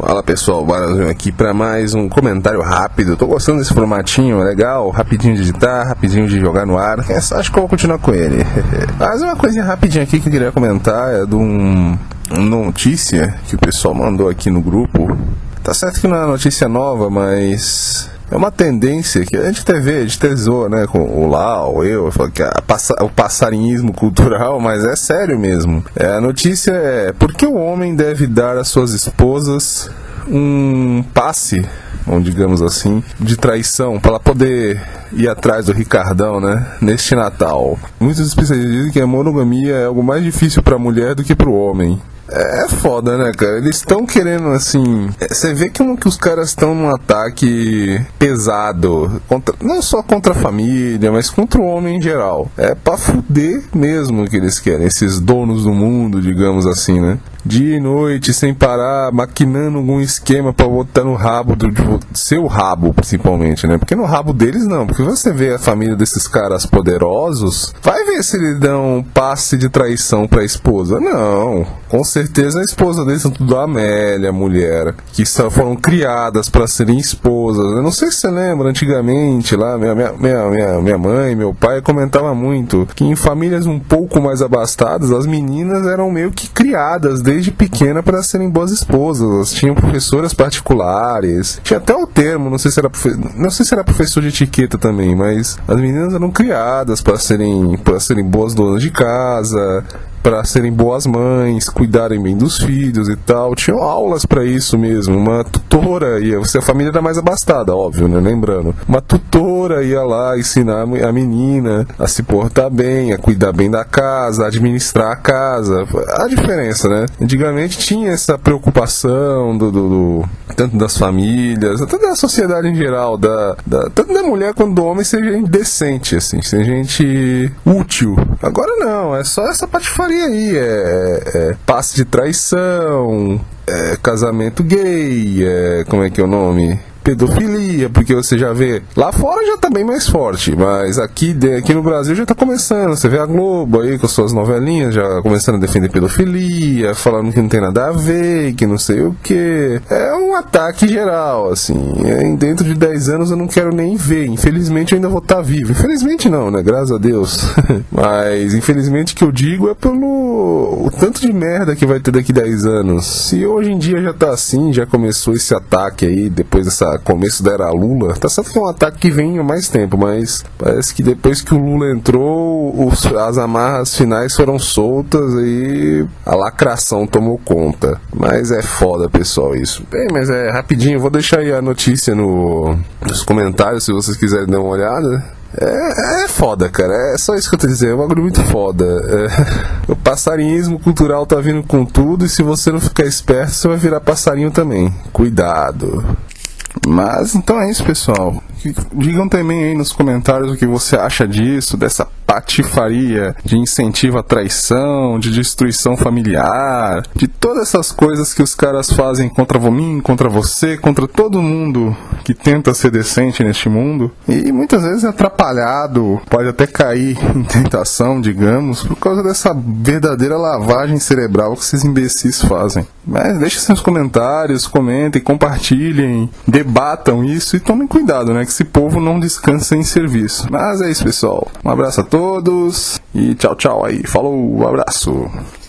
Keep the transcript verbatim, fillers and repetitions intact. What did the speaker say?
Fala pessoal, Barazão aqui para mais um comentário rápido. Tô gostando desse formatinho, é legal, rapidinho de editar, rapidinho de jogar no ar. Acho que eu vou continuar com ele. Mas uma coisinha rapidinha aqui que eu queria comentar é de um, uma notícia que o pessoal mandou aqui no grupo. Tá certo que não é notícia nova, mas é uma tendência que a gente até vê, a gente até zoa, né, com o Lau, eu, eu falo que a passa, o passarinhismo cultural, mas é sério mesmo. É, a notícia é: por que o homem deve dar às suas esposas um passe, ou digamos assim, de traição, para ela poder ir atrás do Ricardão, né, neste Natal? Muitos especialistas dizem que a monogamia é algo mais difícil para a mulher do que para o homem. É foda, né, cara? Eles estão querendo, assim... Você vê que, um, que os caras estão num ataque pesado, contra, não só contra a família, mas contra o homem em geral. É pra fuder mesmo que eles querem, esses donos do mundo, digamos assim, né? Dia e noite, sem parar, maquinando algum esquema pra botar no rabo do, do seu rabo, principalmente, né? Porque no rabo deles não, porque você vê a família desses caras poderosos, vai ver se eles dão um passe de traição pra esposa. Não, com certeza a esposa deles são tudo Amélia, mulher, que foram criadas pra serem esposas. Eu não sei se você lembra, antigamente, lá, minha, minha, minha, minha mãe, meu pai comentava muito que em famílias um pouco mais abastadas, as meninas eram meio que criadas desde pequena para serem boas esposas. Tinham professoras particulares, tinha até o termo, não sei se era profe... não sei se era professor de etiqueta também, mas as meninas eram criadas para serem para serem boas donas de casa, para serem boas mães, cuidarem bem dos filhos e tal. Tinham aulas para isso mesmo. Uma tutora ia, se a família era mais abastada, óbvio, né? Lembrando, uma tutora ia lá ensinar a menina a se portar bem, a cuidar bem da casa, a administrar a casa. A diferença, né? Antigamente tinha essa preocupação do, do, do tanto das famílias, tanto da sociedade em geral, da, da, tanto da mulher quanto do homem, ser gente decente, assim, ser gente útil. Agora não, é só essa patifaria aí, é, é passe de traição, é casamento gay, é, como é que é o nome? Pedofilia, porque você já vê, lá fora já tá bem mais forte, mas aqui, aqui no Brasil já tá começando. Você vê a Globo aí com suas novelinhas já começando a defender pedofilia, falando que não tem nada a ver, que não sei o que. É um ataque geral, assim. Dentro de dez anos eu não quero nem ver. Infelizmente eu ainda vou estar vivo. Infelizmente não, né? Graças a Deus. Mas infelizmente que eu digo é pelo o tanto de merda que vai ter daqui dez anos. Se hoje em dia já tá assim, já começou esse ataque aí, depois dessa começo da era Lula, tá certo que é um ataque que vem há mais tempo, mas parece que depois que o Lula entrou, os, as amarras finais foram soltas e a lacração tomou conta. Mas é foda, pessoal, isso. Bem, mas é rapidinho, vou deixar aí a notícia no, nos comentários, se vocês quiserem dar uma olhada. É, é foda, cara, é só isso que eu tô dizendo, é um bagulho muito foda. É, o passarinhismo cultural tá vindo com tudo, e se você não ficar esperto, você vai virar passarinho também. Cuidado. Mas então é isso, pessoal. Digam também aí nos comentários o que você acha disso, dessa patifaria de incentivo à traição, de destruição familiar, de todas essas coisas que os caras fazem contra mim, contra você, contra todo mundo que tenta ser decente neste mundo. E muitas vezes é atrapalhado, pode até cair em tentação, digamos, por causa dessa verdadeira lavagem cerebral que esses imbecis fazem. Mas deixem seus comentários, comentem, compartilhem, debatam isso e tomem cuidado, né? Que esse povo não descansa em serviço. Mas é isso, pessoal. Um abraço a todos e tchau, tchau aí. Falou, abraço.